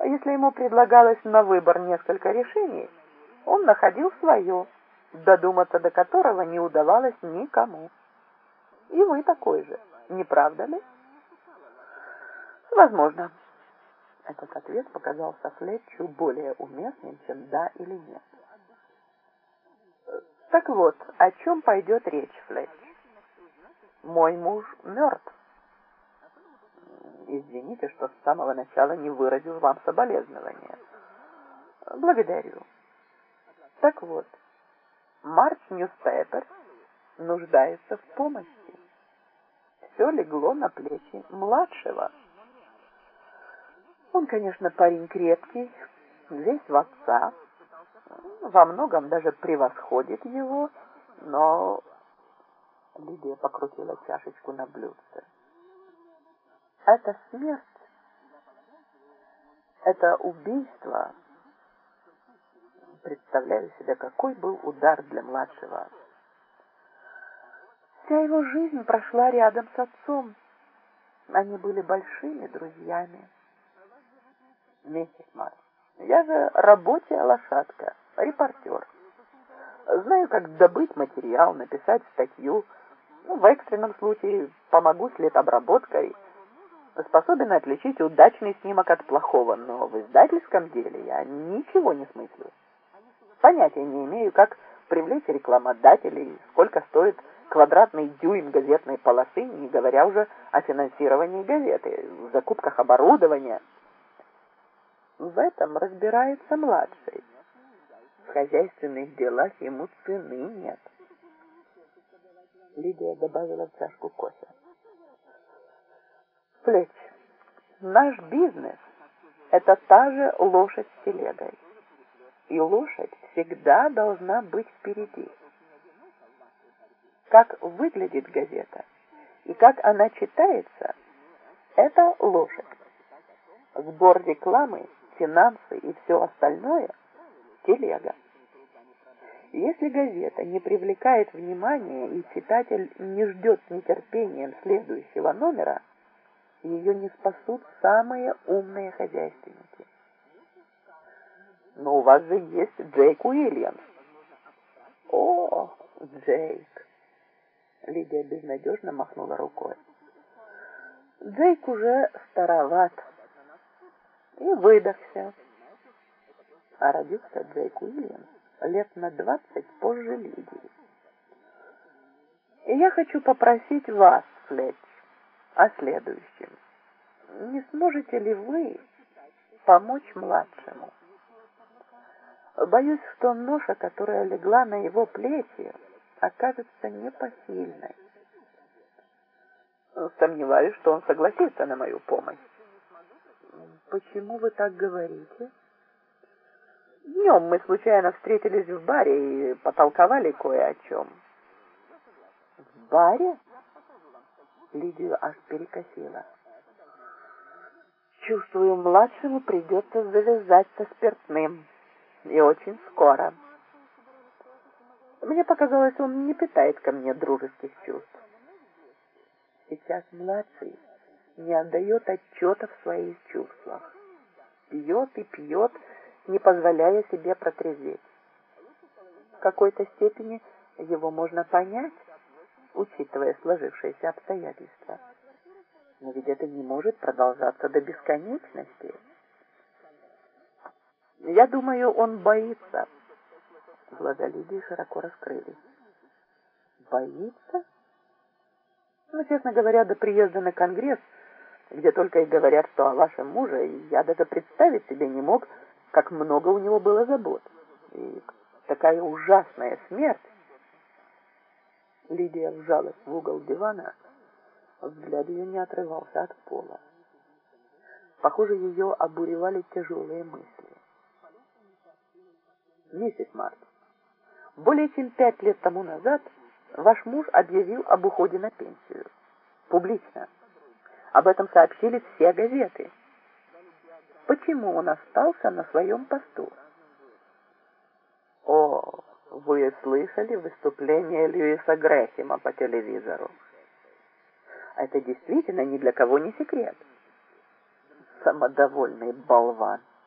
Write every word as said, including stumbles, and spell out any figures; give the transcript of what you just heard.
Если ему предлагалось на выбор несколько решений, он находил свое, додуматься до которого не удавалось никому. И вы такой же, не правда ли? Возможно. Этот ответ показался Флетчу более уместным, чем «да» или «нет». Так вот, о чем пойдет речь, Флетч? Мой муж мертв. Извините, что с самого начала не выразил вам соболезнования. Благодарю. Так вот, March Newspaper нуждается в помощи. Все легло на плечи младшего. Он, конечно, парень крепкий, весь в отца, во многом даже превосходит его, но... Лидия покрутила чашечку на блюдце. Это смерть, это убийство. Представляю себе, какой был удар для младшего. Вся его жизнь прошла рядом с отцом. Они были большими друзьями. Миссис Марч, я же рабочая лошадка, репортер. Знаю, как добыть материал, написать статью. Ну, в экстренном случае помогу с летобработкой. Способен отличить удачный снимок от плохого, но в издательском деле я ничего не смыслю. Понятия не имею, как привлечь рекламодателей, сколько стоит квадратный дюйм газетной полосы, не говоря уже о финансировании газеты, закупках оборудования. В этом разбирается младший. В хозяйственных делах ему цены нет. Лидия добавила в чашку кофе. Флетч, наш бизнес – это та же лошадь с телегой. И лошадь всегда должна быть впереди. Как выглядит газета и как она читается – это лошадь. Сбор рекламы, финансы и все остальное – телега. Если газета не привлекает внимания и читатель не ждет с нетерпением следующего номера, ее не спасут самые умные хозяйственники. Но у вас же есть Джейк Уильямс. О, Джейк. Лидия безнадежно махнула рукой. Джейк уже староват и выдохся. А родился Джейк Уильямс лет на двадцать позже Лидии. И я хочу попросить вас, Флетч, о следующем. Не сможете ли вы помочь младшему? Боюсь, что ноша, которая легла на его плечи, окажется непосильной. Сомневаюсь, что он согласится на мою помощь. Почему вы так говорите? Днем мы случайно встретились в баре и потолковали кое о чем. В баре? Лидию аж перекосило. Чувствую, младшему придется завязать со спиртным. И очень скоро. Мне показалось, он не питает ко мне дружеских чувств. Сейчас младший не отдает отчета в своих чувствах. Пьет и пьет, не позволяя себе протрезветь. В какой-то степени его можно понять, учитывая сложившиеся обстоятельства. Но ведь это не может продолжаться до бесконечности. Я думаю, он боится. Глаза Лидии широко раскрылись. Боится? Ну, честно говоря, до приезда на Конгресс, где только и говорят, что о вашем муже, я даже представить себе не мог, как много у него было забот. И такая ужасная смерть. Лидия вжалась в угол дивана, взгляд ее не отрывался от пола. Похоже, ее обуревали тяжелые мысли. Миссис Марч, более чем пять лет тому назад ваш муж объявил об уходе на пенсию. Публично. Об этом сообщили все газеты. Почему он остался на своем посту? О, вы слышали выступление Льюиса Грэхема по телевизору? Это действительно ни для кого не секрет. самодовольный болван.